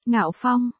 Ngạo Phong,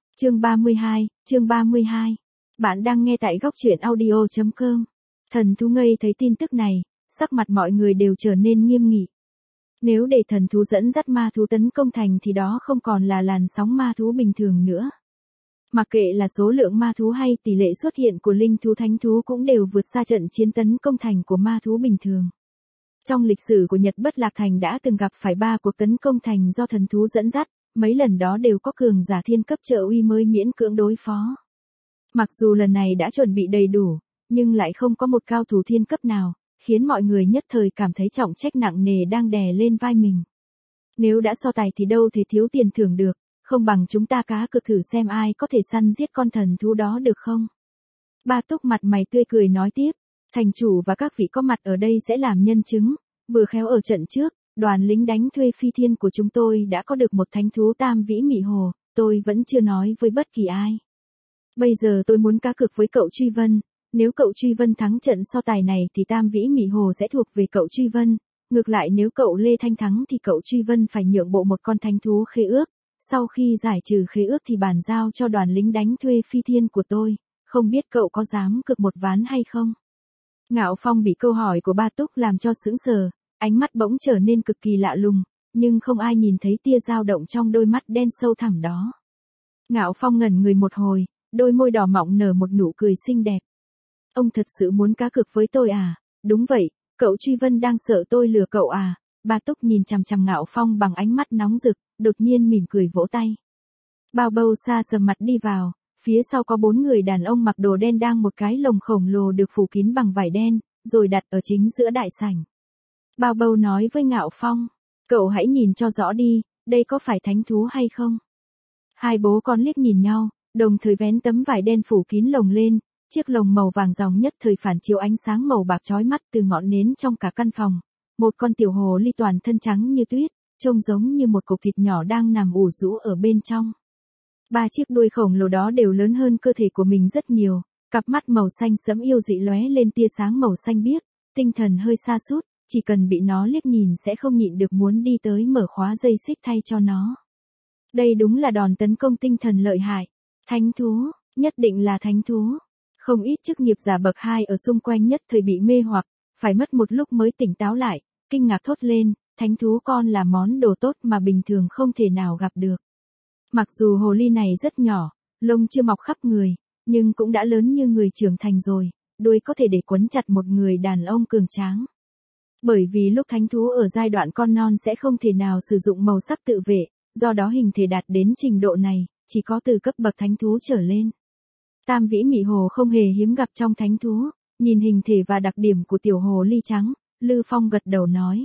chương 32. Bạn đang nghe tại góc truyện audio.com. Thần thú ngây thấy tin tức này, sắc mặt mọi người đều trở nên nghiêm nghị. Nếu để thần thú dẫn dắt ma thú tấn công thành thì đó không còn là làn sóng ma thú bình thường nữa. Mặc kệ là số lượng ma thú hay tỷ lệ xuất hiện của linh thú thánh thú cũng đều vượt xa trận chiến tấn công thành của ma thú bình thường. Trong lịch sử của Nhật Bất Lạc Thành đã từng gặp phải 3 cuộc tấn công thành do thần thú dẫn dắt, mấy lần đó đều có cường giả thiên cấp trợ uy mới miễn cưỡng đối phó. Mặc dù lần này đã chuẩn bị đầy đủ, nhưng lại không có một cao thủ thiên cấp nào, khiến mọi người nhất thời cảm thấy trọng trách nặng nề đang đè lên vai mình. Nếu đã so tài thì đâu thể thiếu tiền thưởng được, không bằng chúng ta cá cược thử xem ai có thể săn giết con thần thú đó được không? Ba Túc mặt mày tươi cười nói tiếp, thành chủ và các vị có mặt ở đây sẽ làm nhân chứng, vừa khéo ở trận trước, đoàn lính đánh thuê phi thiên của chúng tôi đã có được một thánh thú tam vĩ mị hồ, tôi vẫn chưa nói với bất kỳ ai. Bây giờ tôi muốn cá cược với cậu Truy Vân, nếu cậu Truy Vân thắng trận so tài này thì tam vĩ mị hồ sẽ thuộc về cậu Truy Vân, ngược lại nếu cậu Lê Thanh thắng thì cậu Truy Vân phải nhượng bộ một con thánh thú khế ước, sau khi giải trừ khế ước thì bàn giao cho đoàn lính đánh thuê phi thiên của tôi, không biết cậu có dám cược một ván hay không? Ngạo Phong bị câu hỏi của Ba Túc làm cho sững sờ, ánh mắt bỗng trở nên cực kỳ lạ lùng, nhưng không ai nhìn thấy tia dao động trong đôi mắt đen sâu thẳm đó. Ngạo Phong ngẩn người một hồi, đôi môi đỏ mọng nở một nụ cười xinh đẹp. Ông thật sự muốn cá cược với tôi à? Đúng vậy, cậu Truy Vân đang sợ tôi lừa cậu à? Ba Túc nhìn chằm chằm Ngạo Phong bằng ánh mắt nóng rực, đột nhiên mỉm cười vỗ tay. Bao Bâu xa sầm mặt đi vào, phía sau có 4 người đàn ông mặc đồ đen đang một cái lồng khổng lồ được phủ kín bằng vải đen, rồi đặt ở chính giữa đại sảnh. Bao Bâu nói với Ngạo Phong, cậu hãy nhìn cho rõ đi, đây có phải thánh thú hay không? Hai bố con liếc nhìn nhau, đồng thời vén tấm vải đen phủ kín lồng lên, chiếc lồng màu vàng ròng nhất thời phản chiếu ánh sáng màu bạc chói mắt từ ngọn nến trong cả căn phòng. Một con tiểu hồ ly toàn thân trắng như tuyết, trông giống như một cục thịt nhỏ đang nằm ủ rũ ở bên trong. 3 chiếc đuôi khổng lồ đó đều lớn hơn cơ thể của mình rất nhiều, cặp mắt màu xanh sẫm yêu dị lóe lên tia sáng màu xanh biếc, tinh thần hơi sa sút, chỉ cần bị nó liếc nhìn sẽ không nhịn được muốn đi tới mở khóa dây xích thay cho nó. Đây đúng là đòn tấn công tinh thần lợi hại. Thánh thú, nhất định là thánh thú. Không ít chức nghiệp giả bậc 2 ở xung quanh nhất thời bị mê hoặc, phải mất một lúc mới tỉnh táo lại, kinh ngạc thốt lên, thánh thú con là món đồ tốt mà bình thường không thể nào gặp được. Mặc dù hồ ly này rất nhỏ, lông chưa mọc khắp người, nhưng cũng đã lớn như người trưởng thành rồi, đuôi có thể để quấn chặt một người đàn ông cường tráng. Bởi vì lúc thánh thú ở giai đoạn con non sẽ không thể nào sử dụng màu sắc tự vệ, do đó hình thể đạt đến trình độ này, chỉ có từ cấp bậc thánh thú trở lên. Tam vĩ mị hồ không hề hiếm gặp trong thánh thú, nhìn hình thể và đặc điểm của tiểu hồ ly trắng, Lư Phong gật đầu nói.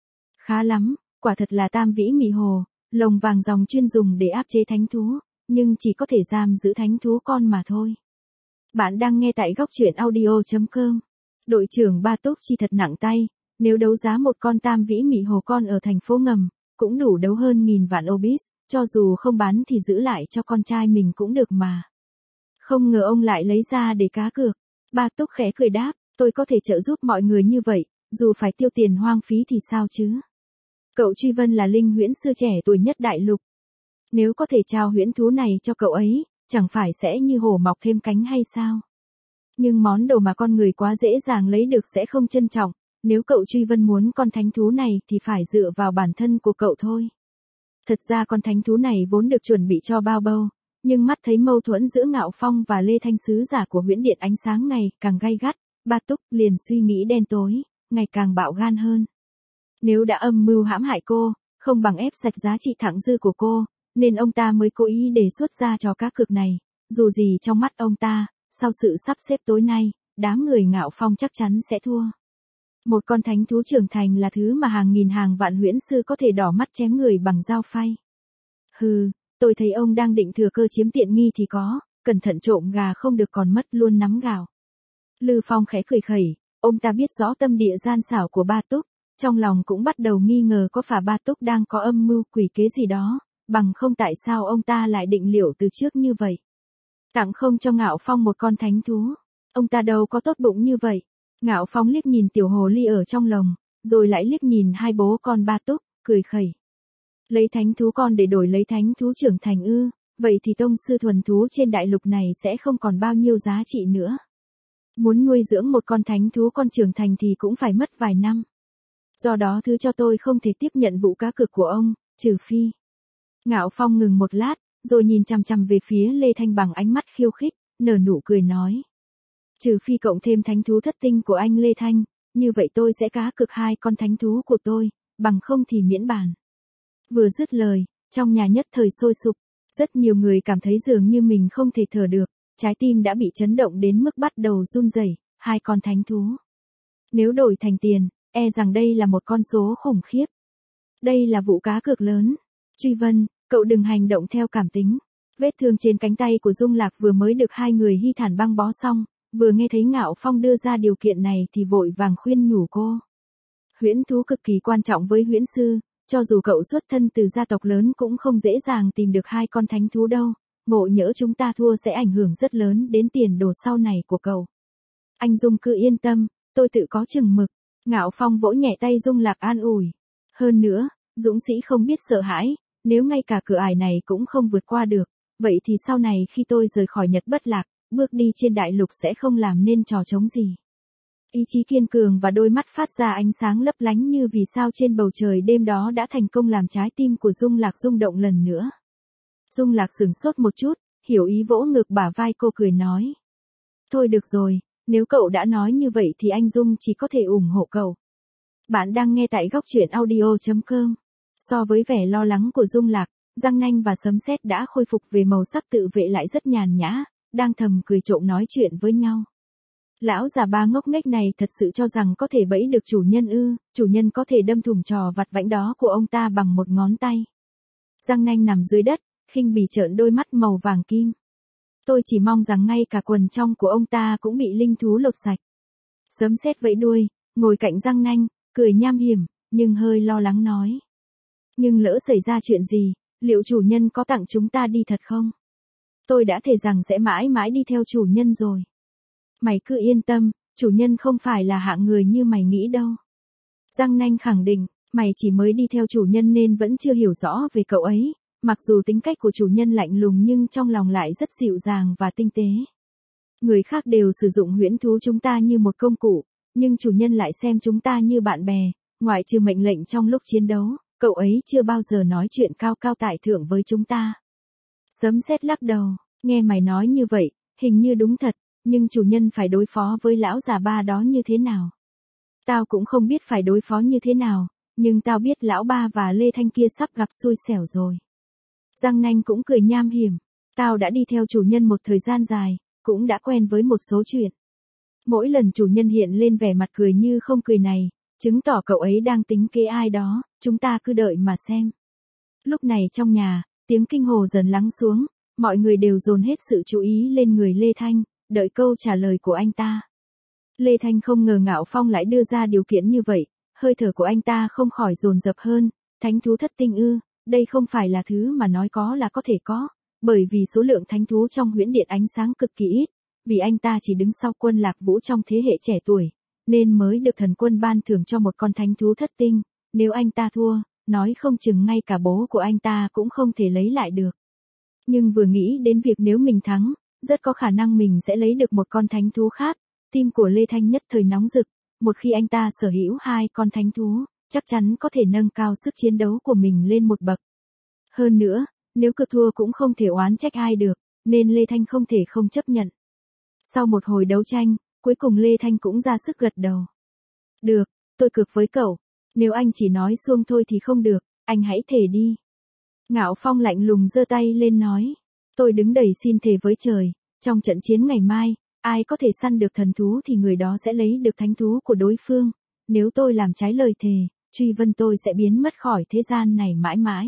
Khá lắm, quả thật là tam vĩ mị hồ, lồng vàng ròng chuyên dùng để áp chế thánh thú, nhưng chỉ có thể giam giữ thánh thú con mà thôi. Bạn đang nghe tại góc truyện audio.com. Đội trưởng Ba Túc chi thật nặng tay, nếu đấu giá một con tam vĩ mị hồ con ở thành phố ngầm, cũng đủ đấu hơn 1000 vạn obis, cho dù không bán thì giữ lại cho con trai mình cũng được mà. Không ngờ ông lại lấy ra để cá cược. Ba Túc khẽ cười đáp, tôi có thể trợ giúp mọi người như vậy, dù phải tiêu tiền hoang phí thì sao chứ? Cậu Truy Vân là linh huyễn sư trẻ tuổi nhất đại lục. Nếu có thể trao huyễn thú này cho cậu ấy, chẳng phải sẽ như hổ mọc thêm cánh hay sao? Nhưng món đồ mà con người quá dễ dàng lấy được sẽ không trân trọng, nếu cậu Truy Vân muốn con thánh thú này thì phải dựa vào bản thân của cậu thôi. Thật ra con thánh thú này vốn được chuẩn bị cho Bao Bâu, nhưng mắt thấy mâu thuẫn giữa Ngạo Phong và Lê Thanh sứ giả của huyễn điện ánh sáng ngày càng gay gắt, Ba Túc liền suy nghĩ đen tối, ngày càng bạo gan hơn. Nếu đã âm mưu hãm hại cô, không bằng ép sạch giá trị thặng dư của cô, nên ông ta mới cố ý đề xuất ra trò cá cược này, dù gì trong mắt ông ta, sau sự sắp xếp tối nay, đám người Ngạo Phong chắc chắn sẽ thua. Một con thánh thú trưởng thành là thứ mà hàng nghìn hàng vạn huyễn sư có thể đỏ mắt chém người bằng dao phay. Hừ, tôi thấy ông đang định thừa cơ chiếm tiện nghi thì có, cẩn thận trộm gà không được còn mất luôn nắm gạo. Lư Phong khẽ cười khẩy, ông ta biết rõ tâm địa gian xảo của Ba Túc, trong lòng cũng bắt đầu nghi ngờ có phải Ba Túc đang có âm mưu quỷ kế gì đó, bằng không tại sao ông ta lại định liệu từ trước như vậy. Tặng không cho Ngạo Phong một con thánh thú, ông ta đâu có tốt bụng như vậy. Ngạo Phong liếc nhìn tiểu hồ ly ở trong lồng, rồi lại liếc nhìn hai bố con Ba Túc, cười khẩy. Lấy thánh thú con để đổi lấy thánh thú trưởng thành ư? vậy thì tông sư thuần thú trên đại lục này sẽ không còn bao nhiêu giá trị nữa. Muốn nuôi dưỡng một con thánh thú con trưởng thành thì cũng phải mất vài năm. Do đó thứ cho tôi không thể tiếp nhận vụ cá cược của ông, trừ phi. Ngạo Phong ngừng một lát, rồi nhìn chằm chằm về phía Lê Thanh bằng ánh mắt khiêu khích, nở nụ cười nói. Trừ phi cộng thêm thánh thú thất tinh của anh Lê Thanh, như vậy tôi sẽ cá cược 2 con thánh thú của tôi, bằng không thì miễn bàn. Vừa dứt lời, trong nhà nhất thời sôi sục, rất nhiều người cảm thấy dường như mình không thể thở được, trái tim đã bị chấn động đến mức bắt đầu run rẩy. 2 con thánh thú. Nếu đổi thành tiền, e rằng đây là một con số khủng khiếp. Đây là vụ cá cược lớn. Truy Vân, cậu đừng hành động theo cảm tính. Vết thương trên cánh tay của Dung Lạc vừa mới được 2 người hy thản băng bó xong, vừa nghe thấy Ngạo Phong đưa ra điều kiện này thì vội vàng khuyên nhủ cô. Huyễn thú cực kỳ quan trọng với huyễn sư, cho dù cậu xuất thân từ gia tộc lớn cũng không dễ dàng tìm được 2 con thánh thú đâu, ngộ nhỡ chúng ta thua sẽ ảnh hưởng rất lớn đến tiền đồ sau này của cậu. Anh Dung cứ yên tâm, tôi tự có chừng mực. Ngạo Phong vỗ nhẹ tay Dung Lạc an ủi. Hơn nữa, dũng sĩ không biết sợ hãi, nếu ngay cả cửa ải này cũng không vượt qua được, vậy thì sau này khi tôi rời khỏi Nhật Bất Lạc, bước đi trên đại lục sẽ không làm nên trò trống gì. Ý chí kiên cường và đôi mắt phát ra ánh sáng lấp lánh như vì sao trên bầu trời đêm đó đã thành công làm trái tim của Dung Lạc rung động lần nữa. Dung Lạc sửng sốt một chút, hiểu ý vỗ ngực bả vai cô cười nói. Thôi được rồi, nếu cậu đã nói như vậy thì anh Dung chỉ có thể ủng hộ cậu. Bạn đang nghe tại góc truyện audio.com. So với vẻ lo lắng của Dung Lạc, Giang Nanh và Sấm Sét đã khôi phục về màu sắc tự vệ lại rất nhàn nhã, đang thầm cười trộm nói chuyện với nhau. Lão già ba ngốc nghếch này thật sự cho rằng có thể bẫy được chủ nhân ư, chủ nhân có thể đâm thủng trò vặt vãnh đó của ông ta bằng một ngón tay. Giang Nanh nằm dưới đất, khinh bỉ trợn đôi mắt màu vàng kim. Tôi chỉ mong rằng ngay cả quần trong của ông ta cũng bị linh thú lột sạch. Sấm Sét vẫy đuôi, ngồi cạnh Giang Nanh, cười nham hiểm, nhưng hơi lo lắng nói. Nhưng lỡ xảy ra chuyện gì, liệu chủ nhân có tặng chúng ta đi thật không? Tôi đã thề rằng sẽ mãi mãi đi theo chủ nhân rồi. Mày cứ yên tâm, chủ nhân không phải là hạng người như mày nghĩ đâu. Giang Nanh khẳng định, mày chỉ mới đi theo chủ nhân nên vẫn chưa hiểu rõ về cậu ấy, mặc dù tính cách của chủ nhân lạnh lùng nhưng trong lòng lại rất dịu dàng và tinh tế. Người khác đều sử dụng huyễn thú chúng ta như một công cụ, nhưng chủ nhân lại xem chúng ta như bạn bè, ngoại trừ mệnh lệnh trong lúc chiến đấu, cậu ấy chưa bao giờ nói chuyện cao cao tại thượng với chúng ta. Sấm Sét lắc đầu, nghe mày nói như vậy, hình như đúng thật, nhưng chủ nhân phải đối phó với lão già ba đó như thế nào? Tao cũng không biết phải đối phó như thế nào, nhưng tao biết lão ba và Lê Thanh kia sắp gặp xui xẻo rồi. Giang Nanh cũng cười nham hiểm, tao đã đi theo chủ nhân một thời gian dài, cũng đã quen với một số chuyện. Mỗi lần chủ nhân hiện lên vẻ mặt cười như không cười này, chứng tỏ cậu ấy đang tính kế ai đó, chúng ta cứ đợi mà xem. Lúc này trong nhà, tiếng kinh hồ dần lắng xuống, mọi người đều dồn hết sự chú ý lên người Lê Thanh, đợi câu trả lời của anh ta. Lê Thanh không ngờ Ngạo Phong lại đưa ra điều kiện như vậy, hơi thở của anh ta không khỏi dồn dập hơn, thánh thú thất tinh ư, đây không phải là thứ mà nói có là có thể có, bởi vì số lượng thánh thú trong huyễn điện ánh sáng cực kỳ ít, vì anh ta chỉ đứng sau Quân Lạc Vũ trong thế hệ trẻ tuổi, nên mới được thần quân ban thưởng cho một con thánh thú thất tinh, nếu anh ta thua, nói không chừng ngay cả bố của anh ta cũng không thể lấy lại được. Nhưng vừa nghĩ đến việc nếu mình thắng, rất có khả năng mình sẽ lấy được một con thánh thú khác, tim của Lê Thanh nhất thời nóng rực, một khi anh ta sở hữu 2 con thánh thú, chắc chắn có thể nâng cao sức chiến đấu của mình lên một bậc. Hơn nữa, nếu cược thua cũng không thể oán trách ai được, nên Lê Thanh không thể không chấp nhận. Sau một hồi đấu tranh, cuối cùng Lê Thanh cũng ra sức gật đầu. Được, tôi cược với cậu, nếu anh chỉ nói suông thôi thì không được, anh hãy thề đi. Ngạo Phong lạnh lùng giơ tay lên nói, tôi đứng đầy xin thề với trời, trong trận chiến ngày mai, ai có thể săn được thần thú thì người đó sẽ lấy được thánh thú của đối phương, nếu tôi làm trái lời thề, Truy Vân tôi sẽ biến mất khỏi thế gian này mãi mãi.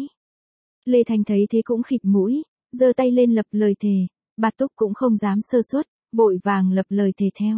Lê Thanh thấy thế cũng khịt mũi, giơ tay lên lập lời thề, Bạt Túc cũng không dám sơ suất, vội vàng lập lời thề theo.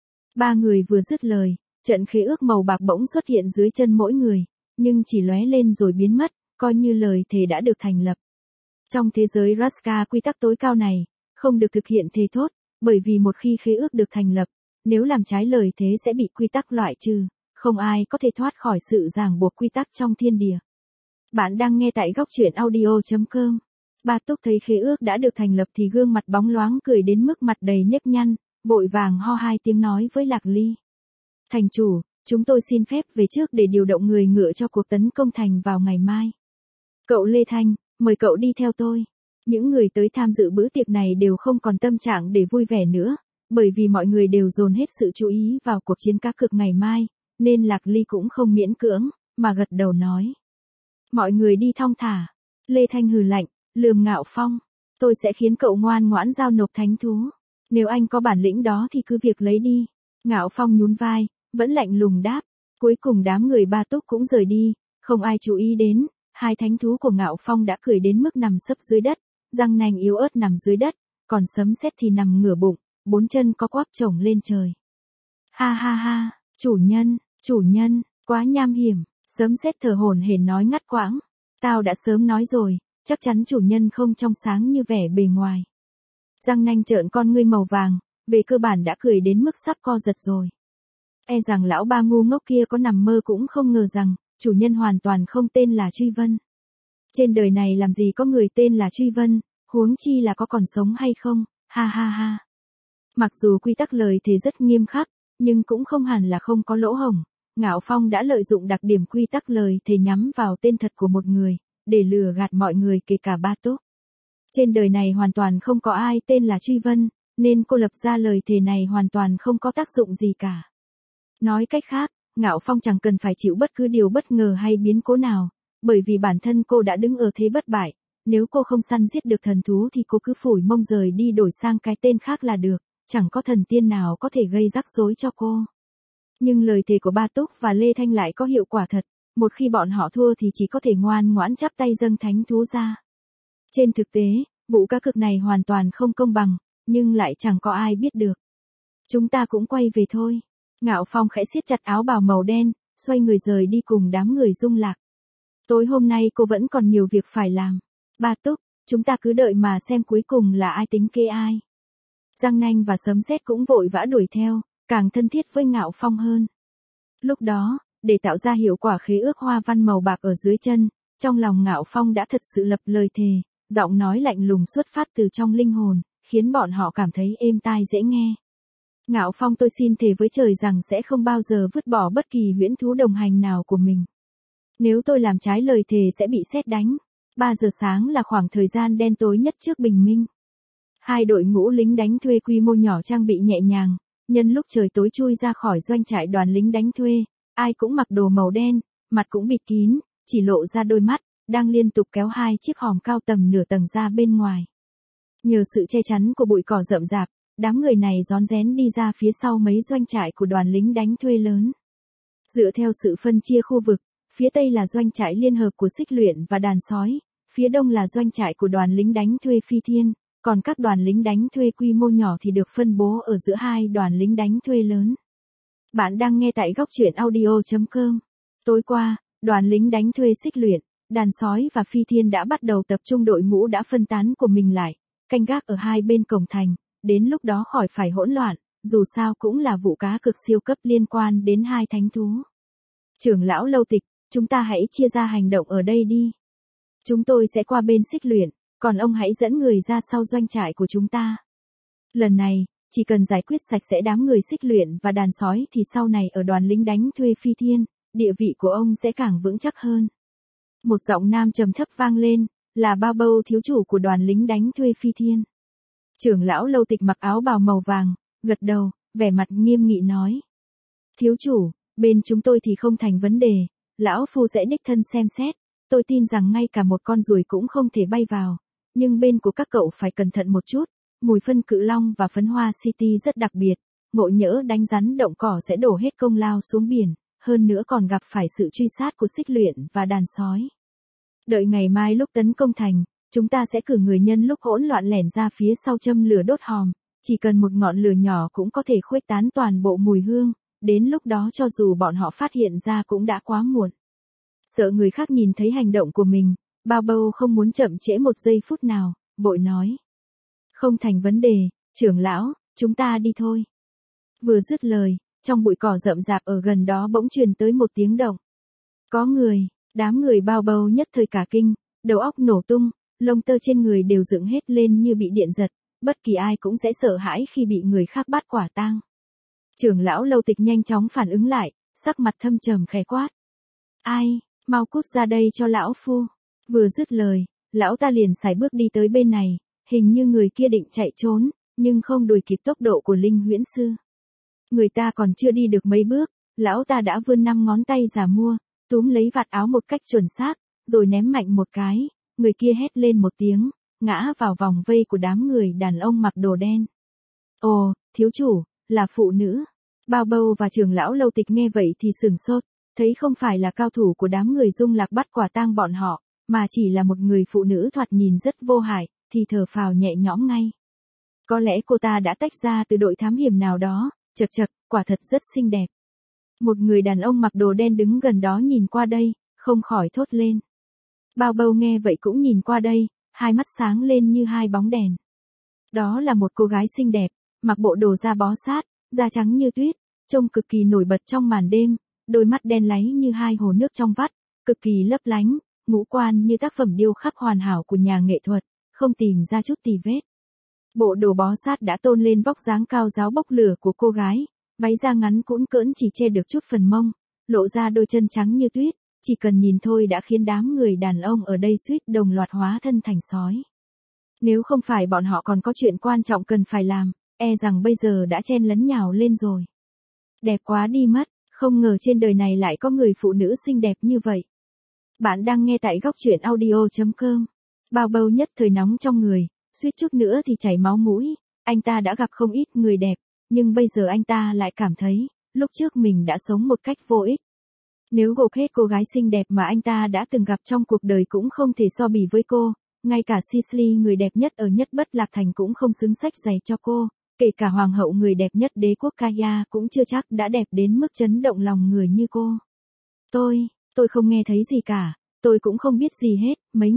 3 người vừa dứt lời, trận khế ước màu bạc bỗng xuất hiện dưới chân mỗi người, nhưng chỉ lóe lên rồi biến mất, coi như lời thề đã được thành lập. Trong thế giới Raska quy tắc tối cao này, không được thực hiện thề thốt, bởi vì một khi khế ước được thành lập, nếu làm trái lời thế sẽ bị quy tắc loại trừ, không ai có thể thoát khỏi sự ràng buộc quy tắc trong thiên địa. Bạn đang nghe tại góc truyện audio.com. Ba Túc thấy khế ước đã được thành lập thì gương mặt bóng loáng cười đến mức mặt đầy nếp nhăn, vội vàng ho hai tiếng nói với Lạc Ly. Thành chủ, chúng tôi xin phép về trước để điều động người ngựa cho cuộc tấn công thành vào ngày mai. Cậu Lê Thanh, mời cậu đi theo tôi. Những người tới tham dự bữa tiệc này đều không còn tâm trạng để vui vẻ nữa, bởi vì mọi người đều dồn hết sự chú ý vào cuộc chiến cá cược ngày mai, nên Lạc Ly cũng không miễn cưỡng, mà gật đầu nói. Mọi người đi thong thả. Lê Thanh hừ lạnh, lườm Ngạo Phong. Tôi sẽ khiến cậu ngoan ngoãn giao nộp thánh thú. Nếu anh có bản lĩnh đó thì cứ việc lấy đi. Ngạo Phong nhún vai, vẫn lạnh lùng đáp. Cuối cùng đám người Ba Túc cũng rời đi, không ai chú ý đến. Hai thánh thú của Ngạo Phong đã cười đến mức nằm sấp dưới đất, răng nanh yếu ớt nằm dưới đất, còn Sấm Sét thì nằm ngửa bụng, bốn chân có quắp chổng lên trời. Ha ha ha, chủ nhân, quá nham hiểm. Sấm Sét thở hổn hển nói ngắt quãng. Tao đã sớm nói rồi, chắc chắn chủ nhân không trong sáng như vẻ bề ngoài. Răng nanh trợn con ngươi màu vàng, về cơ bản đã cười đến mức sắp co giật rồi. E rằng lão ba ngu ngốc kia có nằm mơ cũng không ngờ rằng, chủ nhân hoàn toàn không tên là Truy Vân. Trên đời này làm gì có người tên là Truy Vân, huống chi là có còn sống hay không, ha ha ha. Mặc dù quy tắc lời thề rất nghiêm khắc, nhưng cũng không hẳn là không có lỗ hổng. Ngạo Phong đã lợi dụng đặc điểm quy tắc lời thề nhắm vào tên thật của một người, để lừa gạt mọi người kể cả Ba Túc. Trên đời này hoàn toàn không có ai tên là Truy Vân, nên cô lập ra lời thề này hoàn toàn không có tác dụng gì cả. Nói cách khác, Ngạo Phong chẳng cần phải chịu bất cứ điều bất ngờ hay biến cố nào, bởi vì bản thân cô đã đứng ở thế bất bại, nếu cô không săn giết được thần thú thì cô cứ phủi mông rời đi đổi sang cái tên khác là được, chẳng có thần tiên nào có thể gây rắc rối cho cô. Nhưng lời thề của Ba Túc và Lê Thanh lại có hiệu quả thật, một khi bọn họ thua thì chỉ có thể ngoan ngoãn chắp tay dâng thánh thú ra. Trên thực tế, vụ cá cược này hoàn toàn không công bằng, nhưng lại chẳng có ai biết được. Chúng ta cũng quay về thôi. Ngạo Phong khẽ siết chặt áo bào màu đen, xoay người rời đi cùng đám người Dung Lạc. Tối hôm nay cô vẫn còn nhiều việc phải làm. Ba Túc, chúng ta cứ đợi mà xem cuối cùng là ai tính kế ai. Giang Nanh và Sấm Sét cũng vội vã đuổi theo, càng thân thiết với Ngạo Phong hơn. Lúc đó, để tạo ra hiệu quả khế ước hoa văn màu bạc ở dưới chân, trong lòng Ngạo Phong đã thật sự lập lời thề, giọng nói lạnh lùng xuất phát từ trong linh hồn, khiến bọn họ cảm thấy êm tai dễ nghe. Ngạo Phong, tôi xin thề với trời rằng sẽ không bao giờ vứt bỏ bất kỳ huyễn thú đồng hành nào của mình. Nếu tôi làm trái lời thề sẽ bị sét đánh. 3 giờ sáng là khoảng thời gian đen tối nhất trước bình minh. Hai đội ngũ lính đánh thuê quy mô nhỏ trang bị nhẹ nhàng, nhân lúc trời tối chui ra khỏi doanh trại đoàn lính đánh thuê, ai cũng mặc đồ màu đen, mặt cũng bịt kín, chỉ lộ ra đôi mắt, đang liên tục kéo hai chiếc hòm cao tầm nửa tầng ra bên ngoài. Nhờ sự che chắn của bụi cỏ rậm rạp, đám người này rón rén đi ra phía sau mấy doanh trại của đoàn lính đánh thuê lớn. Dựa theo sự phân chia khu vực, phía tây là doanh trại liên hợp của Xích Luyện và đàn sói, phía đông là doanh trại của đoàn lính đánh thuê Phi Thiên, còn các đoàn lính đánh thuê quy mô nhỏ thì được phân bố ở giữa hai đoàn lính đánh thuê lớn. Bạn đang nghe tại góc truyện audio.com. Tối qua, đoàn lính đánh thuê Xích Luyện, đàn sói và Phi Thiên đã bắt đầu tập trung đội ngũ đã phân tán của mình lại, canh gác ở hai bên cổng thành, đến lúc đó khỏi phải hỗn loạn, dù sao cũng là vụ cá cược siêu cấp liên quan đến hai thánh thú. Trưởng lão Lâu Tịch, chúng ta hãy chia ra hành động ở đây đi. Chúng tôi sẽ qua bên Xích Luyện, còn ông hãy dẫn người ra sau doanh trại của chúng ta. Lần này, chỉ cần giải quyết sạch sẽ đám người Xích Luyện và đàn sói thì sau này ở đoàn lính đánh thuê Phi Thiên, địa vị của ông sẽ càng vững chắc hơn. Một giọng nam trầm thấp vang lên, là Bao Bâu, thiếu chủ của đoàn lính đánh thuê Phi Thiên. Trưởng lão Lâu Tịch mặc áo bào màu vàng, gật đầu, vẻ mặt nghiêm nghị nói. Thiếu chủ, bên chúng tôi thì không thành vấn đề, lão phu sẽ đích thân xem xét, tôi tin rằng ngay cả một con ruồi cũng không thể bay vào, nhưng bên của các cậu phải cẩn thận một chút, mùi phân cự long và phấn hoa city rất đặc biệt, ngộ nhỡ đánh rắn động cỏ sẽ đổ hết công lao xuống biển, hơn nữa còn gặp phải sự truy sát của Xích Luyện và đàn sói. Đợi ngày mai lúc tấn công thành, chúng ta sẽ cử người nhân lúc hỗn loạn lẻn ra phía sau châm lửa đốt hòm, chỉ cần một ngọn lửa nhỏ cũng có thể khuếch tán toàn bộ mùi hương, đến lúc đó cho dù bọn họ phát hiện ra cũng đã quá muộn. Sợ người khác nhìn thấy hành động của mình, Bao Bâu không muốn chậm trễ một giây phút nào, vội nói. Không thành vấn đề, trưởng lão, chúng ta đi thôi. Vừa dứt lời, trong bụi cỏ rậm rạp ở gần đó bỗng truyền tới một tiếng động. Có người, đám người Bao Bâu nhất thời cả kinh, đầu óc nổ tung, lông tơ trên người đều dựng hết lên như bị điện giật, bất kỳ ai cũng sẽ sợ hãi khi bị người khác bắt quả tang. Trưởng lão Lâu Tịch nhanh chóng phản ứng lại, sắc mặt thâm trầm khẽ quát. Ai, mau cút ra đây cho lão phu. Vừa dứt lời, lão ta liền sải bước đi tới bên này, hình như người kia định chạy trốn, nhưng không đuổi kịp tốc độ của Linh Huyễn Sư. Người ta còn chưa đi được mấy bước, lão ta đã vươn 5 ngón tay già mua, túm lấy vạt áo một cách chuẩn xác, rồi ném mạnh một cái, người kia hét lên một tiếng, ngã vào vòng vây của đám người đàn ông mặc đồ đen. Ồ, thiếu chủ, là phụ nữ. Bao Bâu và trưởng lão Lâu Tịch nghe vậy thì sửng sốt, thấy không phải là cao thủ của đám người Dung Lạc bắt quả tang bọn họ, mà chỉ là một người phụ nữ thoạt nhìn rất vô hại, thì thở phào nhẹ nhõm ngay. Có lẽ cô ta đã tách ra từ đội thám hiểm nào đó, chật chật, quả thật rất xinh đẹp. Một người đàn ông mặc đồ đen đứng gần đó nhìn qua đây, không khỏi thốt lên. Bao Bâu nghe vậy cũng nhìn qua đây, hai mắt sáng lên như hai bóng đèn. Đó là một cô gái xinh đẹp, mặc bộ đồ da bó sát, da trắng như tuyết, trông cực kỳ nổi bật trong màn đêm, đôi mắt đen láy như hai hồ nước trong vắt, cực kỳ lấp lánh, ngũ quan như tác phẩm điêu khắc hoàn hảo của nhà nghệ thuật, không tìm ra chút tì vết. Bộ đồ bó sát đã tôn lên vóc dáng cao ráo bốc lửa của cô gái, váy da ngắn cũn cỡn chỉ che được chút phần mông, lộ ra đôi chân trắng như tuyết, chỉ cần nhìn thôi đã khiến đám người đàn ông ở đây suýt đồng loạt hóa thân thành sói. Nếu không phải bọn họ còn có chuyện quan trọng cần phải làm, e rằng bây giờ đã chen lấn nhào lên rồi. Đẹp quá đi mất, không ngờ trên đời này lại có người phụ nữ xinh đẹp như vậy. Bạn đang nghe tại góc truyện audio.com. Bao Bâu nhất thời nóng trong người, suýt chút nữa thì chảy máu mũi, anh ta đã gặp không ít người đẹp, nhưng bây giờ anh ta lại cảm thấy, lúc trước mình đã sống một cách vô ích. Nếu gộp hết cô gái xinh đẹp mà anh ta đã từng gặp trong cuộc đời cũng không thể so bì với cô, ngay cả Sisley người đẹp nhất ở Nhất Bất Lạc Thành cũng không xứng sách giày cho cô, kể cả hoàng hậu người đẹp nhất đế quốc Kaya cũng chưa chắc đã đẹp đến mức chấn động lòng người như cô. Tôi không nghe thấy gì cả, tôi cũng không biết gì hết,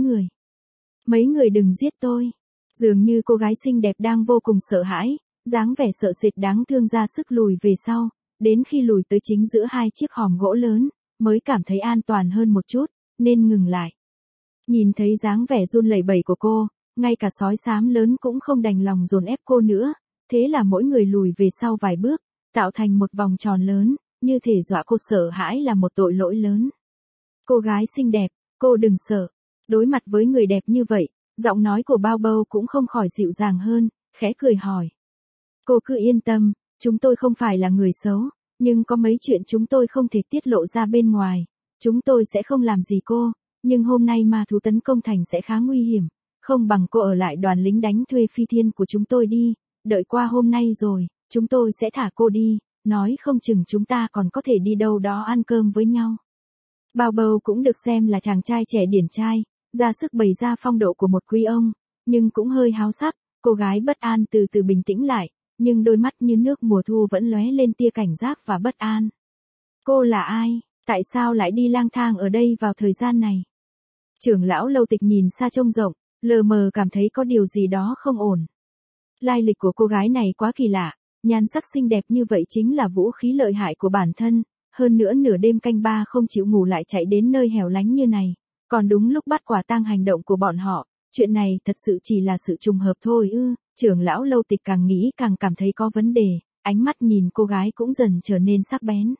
mấy người đừng giết tôi. Dường như cô gái xinh đẹp đang vô cùng sợ hãi, dáng vẻ sợ sệt đáng thương ra sức lùi về sau, đến khi lùi tới chính giữa hai chiếc hòm gỗ lớn, mới cảm thấy an toàn hơn một chút, nên ngừng lại. Nhìn thấy dáng vẻ run lẩy bẩy của cô, ngay cả sói xám lớn cũng không đành lòng dồn ép cô nữa, thế là mỗi người lùi về sau vài bước, tạo thành một vòng tròn lớn, như thể dọa cô sợ hãi là một tội lỗi lớn. Cô gái xinh đẹp, cô đừng sợ. Đối mặt với người đẹp như vậy, giọng nói của Bao Bâu cũng không khỏi dịu dàng hơn, khẽ cười hỏi. Cô cứ yên tâm, chúng tôi không phải là người xấu, nhưng có mấy chuyện chúng tôi không thể tiết lộ ra bên ngoài. Chúng tôi sẽ không làm gì cô, nhưng hôm nay ma thú tấn công thành sẽ khá nguy hiểm, không bằng cô ở lại đoàn lính đánh thuê phi thiên của chúng tôi đi, đợi qua hôm nay rồi, chúng tôi sẽ thả cô đi, nói không chừng chúng ta còn có thể đi đâu đó ăn cơm với nhau. Bao Bâu cũng được xem là chàng trai trẻ điển trai, ra sức bày ra phong độ của một quý ông, nhưng cũng hơi háo sắc, cô gái bất an từ từ bình tĩnh lại, nhưng đôi mắt như nước mùa thu vẫn lóe lên tia cảnh giác và bất an. Cô là ai? Tại sao lại đi lang thang ở đây vào thời gian này? Trưởng lão Lâu Tịch nhìn xa trông rộng, lờ mờ cảm thấy có điều gì đó không ổn. Lai lịch của cô gái này quá kỳ lạ, nhan sắc xinh đẹp như vậy chính là vũ khí lợi hại của bản thân, hơn nữa nửa đêm canh ba không chịu ngủ lại chạy đến nơi hẻo lánh như này, còn đúng lúc bắt quả tang hành động của bọn họ, chuyện này thật sự chỉ là sự trùng hợp thôi ư. Trưởng lão Lâu Tịch càng nghĩ càng cảm thấy có vấn đề, ánh mắt nhìn cô gái cũng dần trở nên sắc bén.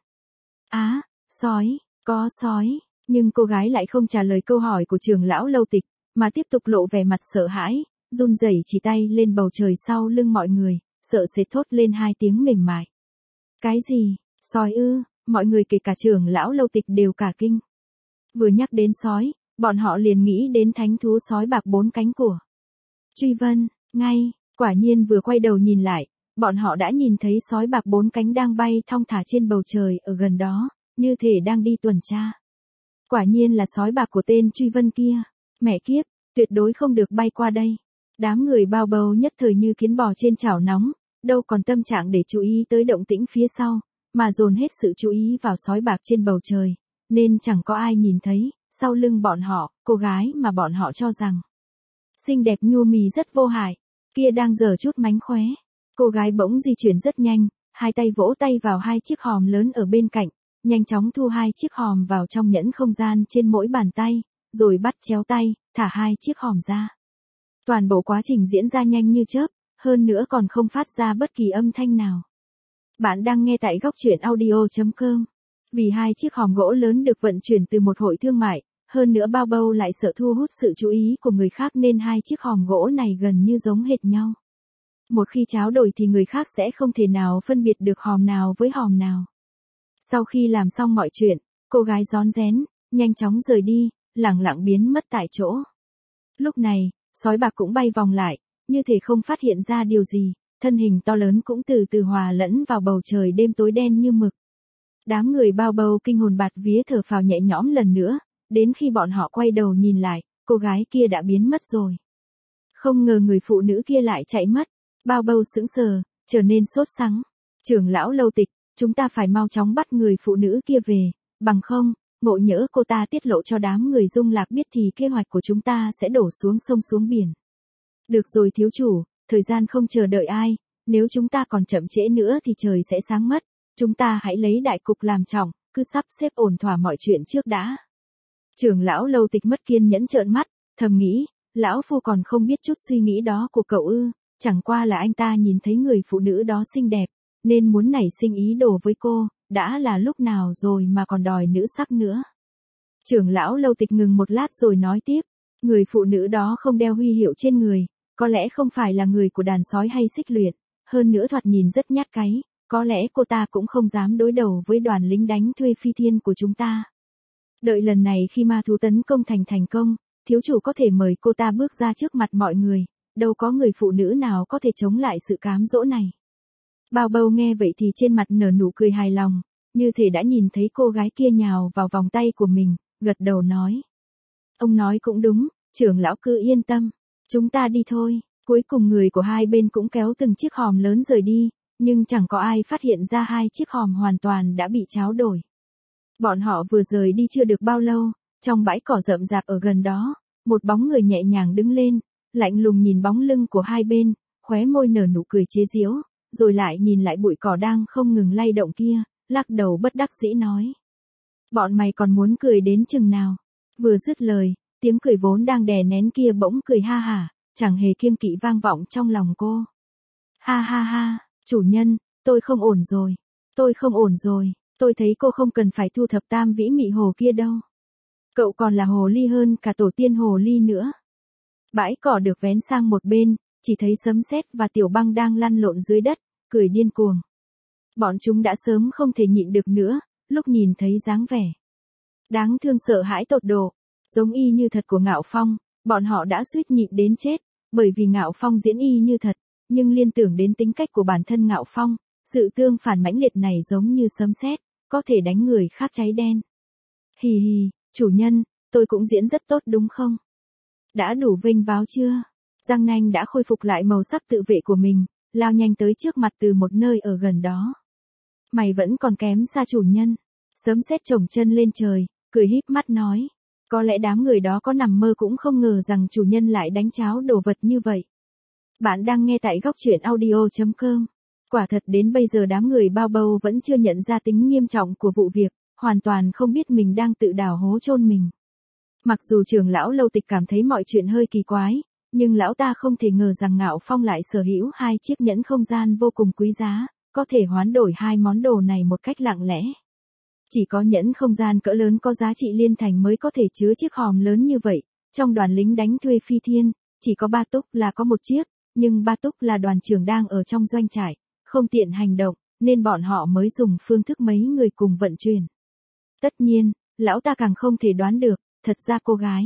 Á, sói, có sói, nhưng cô gái lại không trả lời câu hỏi của trưởng lão Lâu Tịch, mà tiếp tục lộ vẻ mặt sợ hãi, run rẩy chỉ tay lên bầu trời sau lưng mọi người, sợ sệt thốt lên hai tiếng mềm mại. Cái gì, sói ư? Mọi người kể cả trưởng lão Lâu Tịch đều cả kinh. Vừa nhắc đến sói, bọn họ liền nghĩ đến thánh thú sói bạc 4 cánh của Truy Vân, ngay, quả nhiên vừa quay đầu nhìn lại, bọn họ đã nhìn thấy sói bạc 4 cánh đang bay thong thả trên bầu trời ở gần đó, như thể đang đi tuần tra. Quả nhiên là sói bạc của tên Truy Vân kia, mẹ kiếp, tuyệt đối không được bay qua đây. Đám người Bao Bâu nhất thời như kiến bò trên chảo nóng, đâu còn tâm trạng để chú ý tới động tĩnh phía sau, mà dồn hết sự chú ý vào sói bạc trên bầu trời, nên chẳng có ai nhìn thấy, sau lưng bọn họ, cô gái mà bọn họ cho rằng xinh đẹp nhu mì rất vô hại, kia đang giở chút mánh khóe. Cô gái bỗng di chuyển rất nhanh, hai tay vỗ tay vào hai chiếc hòm lớn ở bên cạnh, nhanh chóng thu hai chiếc hòm vào trong nhẫn không gian trên mỗi bàn tay, rồi bắt chéo tay, thả 2 chiếc hòm ra. Toàn bộ quá trình diễn ra nhanh như chớp, hơn nữa còn không phát ra bất kỳ âm thanh nào. Bạn đang nghe tại góc truyện audio.com. Vì 2 chiếc hòm gỗ lớn được vận chuyển từ một hội thương mại, hơn nữa bao bâu lại sợ thu hút sự chú ý của người khác nên 2 chiếc hòm gỗ này gần như giống hệt nhau. Một khi tráo đổi thì người khác sẽ không thể nào phân biệt được hòm nào với hòm nào. Sau khi làm xong mọi chuyện, cô gái rón rén, nhanh chóng rời đi, lẳng lặng biến mất tại chỗ. Lúc này, sói bạc cũng bay vòng lại, như thể không phát hiện ra điều gì, thân hình to lớn cũng từ từ hòa lẫn vào bầu trời đêm tối đen như mực. Đám người bao bâu kinh hồn bạt vía thở phào nhẹ nhõm lần nữa, đến khi bọn họ quay đầu nhìn lại, cô gái kia đã biến mất rồi. Không ngờ người phụ nữ kia lại chạy mất, bao bâu sững sờ, trở nên sốt sắng. Trưởng lão Lâu Tịch, chúng ta phải mau chóng bắt người phụ nữ kia về, bằng không, ngộ nhỡ cô ta tiết lộ cho đám người Dung Lạc biết thì kế hoạch của chúng ta sẽ đổ xuống sông xuống biển. Được rồi thiếu chủ, thời gian không chờ đợi ai, nếu chúng ta còn chậm trễ nữa thì trời sẽ sáng mất, chúng ta hãy lấy đại cục làm trọng, cứ sắp xếp ổn thỏa mọi chuyện trước đã. Trưởng lão Lâu Tịch mất kiên nhẫn trợn mắt, thầm nghĩ, lão phu còn không biết chút suy nghĩ đó của cậu ư, chẳng qua là anh ta nhìn thấy người phụ nữ đó xinh đẹp, nên muốn nảy sinh ý đồ với cô, đã là lúc nào rồi mà còn đòi nữ sắc nữa. Trưởng lão Lâu Tịch ngừng một lát rồi nói tiếp, người phụ nữ đó không đeo huy hiệu trên người, có lẽ không phải là người của đàn sói hay xích luyện, hơn nữa thoạt nhìn rất nhát cáy, có lẽ cô ta cũng không dám đối đầu với đoàn lính đánh thuê phi thiên của chúng ta. Đợi lần này khi ma thú tấn công thành công, thiếu chủ có thể mời cô ta bước ra trước mặt mọi người, đâu có người phụ nữ nào có thể chống lại sự cám dỗ này. Bao bâu nghe vậy thì trên mặt nở nụ cười hài lòng, như thể đã nhìn thấy cô gái kia nhào vào vòng tay của mình, gật đầu nói. Ông nói cũng đúng, trưởng lão cứ yên tâm, chúng ta đi thôi. Cuối cùng người của hai bên cũng kéo từng chiếc hòm lớn rời đi, nhưng chẳng có ai phát hiện ra 2 chiếc hòm hoàn toàn đã bị tráo đổi. Bọn họ vừa rời đi chưa được bao lâu, trong bãi cỏ rậm rạp ở gần đó, một bóng người nhẹ nhàng đứng lên, lạnh lùng nhìn bóng lưng của hai bên, khóe môi nở nụ cười chế giễu, rồi lại nhìn lại bụi cỏ đang không ngừng lay động kia, lắc đầu bất đắc dĩ nói. Bọn mày còn muốn cười đến chừng nào? Vừa dứt lời, tiếng cười vốn đang đè nén kia bỗng cười ha hả, chẳng hề kiêng kỵ vang vọng trong lòng cô. Ha ha ha, chủ nhân, tôi không ổn rồi, tôi thấy cô không cần phải thu thập tam vĩ mị hồ kia đâu. Cậu còn là hồ ly hơn cả tổ tiên hồ ly nữa. Bãi cỏ được vén sang một bên, chỉ thấy Sấm Sét và Tiểu Băng đang lăn lộn dưới đất, cười điên cuồng. Bọn chúng đã sớm không thể nhịn được nữa, lúc nhìn thấy dáng vẻ đáng thương sợ hãi tột độ, giống y như thật của Ngạo Phong, bọn họ đã suýt nhịn đến chết, bởi vì Ngạo Phong diễn y như thật, nhưng liên tưởng đến tính cách của bản thân Ngạo Phong, sự tương phản mãnh liệt này giống như sấm sét, có thể đánh người khác cháy đen. Hì hì, chủ nhân, tôi cũng diễn rất tốt đúng không? Đã đủ vênh váo chưa? Giang Nanh đã khôi phục lại màu sắc tự vệ của mình, lao nhanh tới trước mặt từ một nơi ở gần đó. Mày vẫn còn kém xa chủ nhân. Sấm Sét chổng chân lên trời, cười híp mắt nói. Có lẽ đám người đó có nằm mơ cũng không ngờ rằng chủ nhân lại đánh cháo đồ vật như vậy. Bạn đang nghe tại góc truyện audio.com. Quả thật đến bây giờ đám người bao bâu vẫn chưa nhận ra tính nghiêm trọng của vụ việc, hoàn toàn không biết mình đang tự đào hố chôn mình. Mặc dù trưởng lão Lâu Tịch cảm thấy mọi chuyện hơi kỳ quái, nhưng lão ta không thể ngờ rằng Ngạo Phong lại sở hữu 2 chiếc nhẫn không gian vô cùng quý giá, có thể hoán đổi 2 món đồ này một cách lặng lẽ. Chỉ có nhẫn không gian cỡ lớn có giá trị liên thành mới có thể chứa chiếc hòm lớn như vậy, trong đoàn lính đánh thuê phi thiên, chỉ có Ba Túc là có 1 chiếc, nhưng Ba Túc là đoàn trưởng đang ở trong doanh trại, không tiện hành động, nên bọn họ mới dùng phương thức mấy người cùng vận chuyển. Tất nhiên, lão ta càng không thể đoán được, thật ra cô gái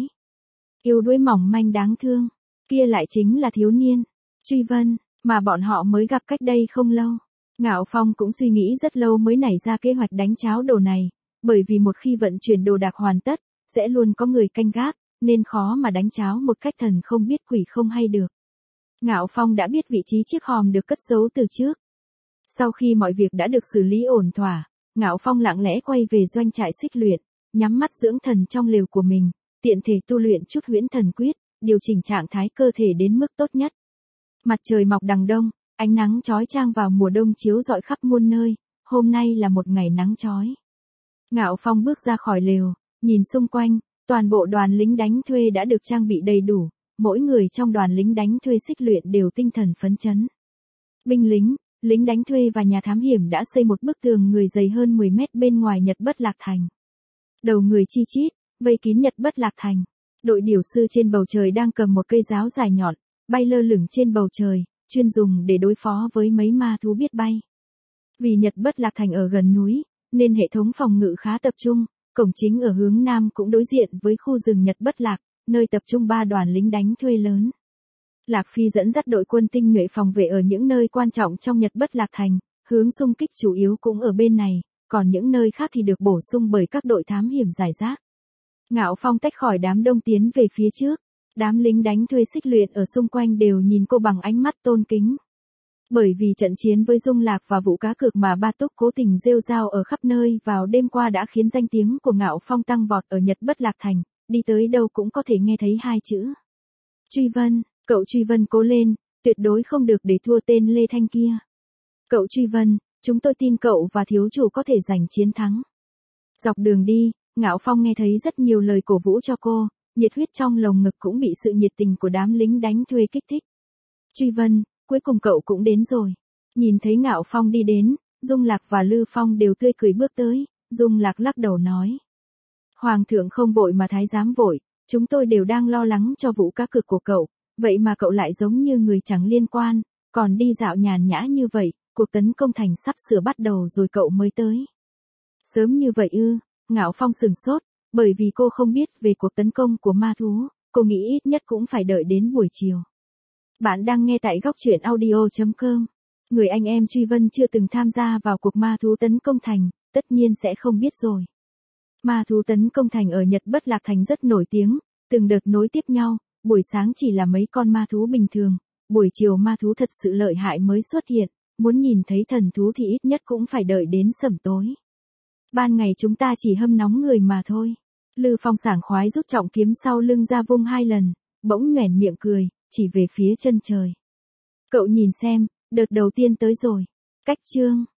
yếu đuối mỏng manh đáng thương, kia lại chính là thiếu niên Truy Vân, mà bọn họ mới gặp cách đây không lâu. Ngạo Phong cũng suy nghĩ rất lâu mới nảy ra kế hoạch đánh cháo đồ này, bởi vì một khi vận chuyển đồ đạc hoàn tất, sẽ luôn có người canh gác, nên khó mà đánh cháo một cách thần không biết quỷ không hay được. Ngạo Phong đã biết vị trí chiếc hòm được cất giấu từ trước. Sau khi mọi việc đã được xử lý ổn thỏa, Ngạo Phong lặng lẽ quay về doanh trại xích luyện, nhắm mắt dưỡng thần trong lều của mình, tiện thể tu luyện chút huyễn thần quyết, điều chỉnh trạng thái cơ thể đến mức tốt nhất. Mặt trời mọc đằng đông, ánh nắng chói chang vào mùa đông chiếu rọi khắp muôn nơi, hôm nay là một ngày nắng chói. Ngạo Phong bước ra khỏi lều, nhìn xung quanh, Toàn bộ đoàn lính đánh thuê đã được trang bị đầy đủ, mỗi người trong đoàn lính đánh thuê xích luyện đều tinh thần phấn chấn. Binh lính, lính đánh thuê và nhà thám hiểm đã xây một bức tường người dày hơn 10 mét bên ngoài Nhật Bất Lạc Thành. Đầu người chi chít, vây kín Nhật Bất Lạc Thành. Đội điểu sư trên bầu trời đang cầm một cây giáo dài nhọn, bay lơ lửng trên bầu trời, chuyên dùng để đối phó với mấy ma thú biết bay. Vì Nhật Bất Lạc Thành ở gần núi, nên hệ thống phòng ngự khá tập trung, cổng chính ở hướng nam cũng đối diện với khu rừng Nhật Bất Lạc, nơi tập trung 3 đoàn lính đánh thuê lớn. Lạc Phi dẫn dắt đội quân tinh nhuệ phòng vệ ở những nơi quan trọng trong Nhật Bất Lạc Thành, hướng xung kích chủ yếu cũng ở bên này, còn những nơi khác thì được bổ sung bởi các đội thám hiểm rải rác. Ngạo Phong tách khỏi đám đông tiến về phía trước, đám lính đánh thuê xích luyện ở xung quanh đều nhìn cô bằng ánh mắt tôn kính. Bởi vì trận chiến với Dung Lạc và vụ cá cược mà Ba Túc cố tình rêu rao ở khắp nơi vào đêm qua đã khiến danh tiếng của Ngạo Phong tăng vọt ở Nhật Bất Lạc Thành, đi tới đâu cũng có thể nghe thấy 2 chữ. Truy Vân, cậu Truy Vân cố lên, tuyệt đối không được để thua tên Lê Thanh kia. Cậu Truy Vân, chúng tôi tin cậu và thiếu chủ có thể giành chiến thắng. Dọc đường đi, Ngạo Phong nghe thấy rất nhiều lời cổ vũ cho cô, nhiệt huyết trong lồng ngực cũng bị sự nhiệt tình của đám lính đánh thuê kích thích. Truy Vân, cuối cùng cậu cũng đến rồi. Nhìn thấy Ngạo Phong đi đến, Dung Lạc và Lư Phong đều tươi cười bước tới, Dung Lạc lắc đầu nói. Hoàng thượng không vội mà thái giám vội, chúng tôi đều đang lo lắng cho vụ cá cược của cậu, vậy mà cậu lại giống như người chẳng liên quan, còn đi dạo nhàn nhã như vậy, cuộc tấn công thành sắp sửa bắt đầu rồi cậu mới tới. Sớm như vậy ư? Ngạo Phong sửng sốt, bởi vì cô không biết về cuộc tấn công của ma thú, cô nghĩ ít nhất cũng phải đợi đến buổi chiều. Bạn đang nghe tại góc truyện audio.com. Người anh em Truy Vân chưa từng tham gia vào cuộc ma thú tấn công thành, tất nhiên sẽ không biết rồi. Ma thú tấn công thành ở Nhật Bất Lạc Thành rất nổi tiếng, từng đợt nối tiếp nhau, buổi sáng chỉ là mấy con ma thú bình thường, buổi chiều ma thú thật sự lợi hại mới xuất hiện, muốn nhìn thấy thần thú thì ít nhất cũng phải đợi đến sẩm tối. Ban ngày chúng ta chỉ hâm nóng người mà thôi. Lư Phong sảng khoái rút trọng kiếm sau lưng ra vung 2 lần, bỗng nhoẻn miệng cười, chỉ về phía chân trời. Cậu nhìn xem, đợt đầu tiên tới rồi. Cách chương.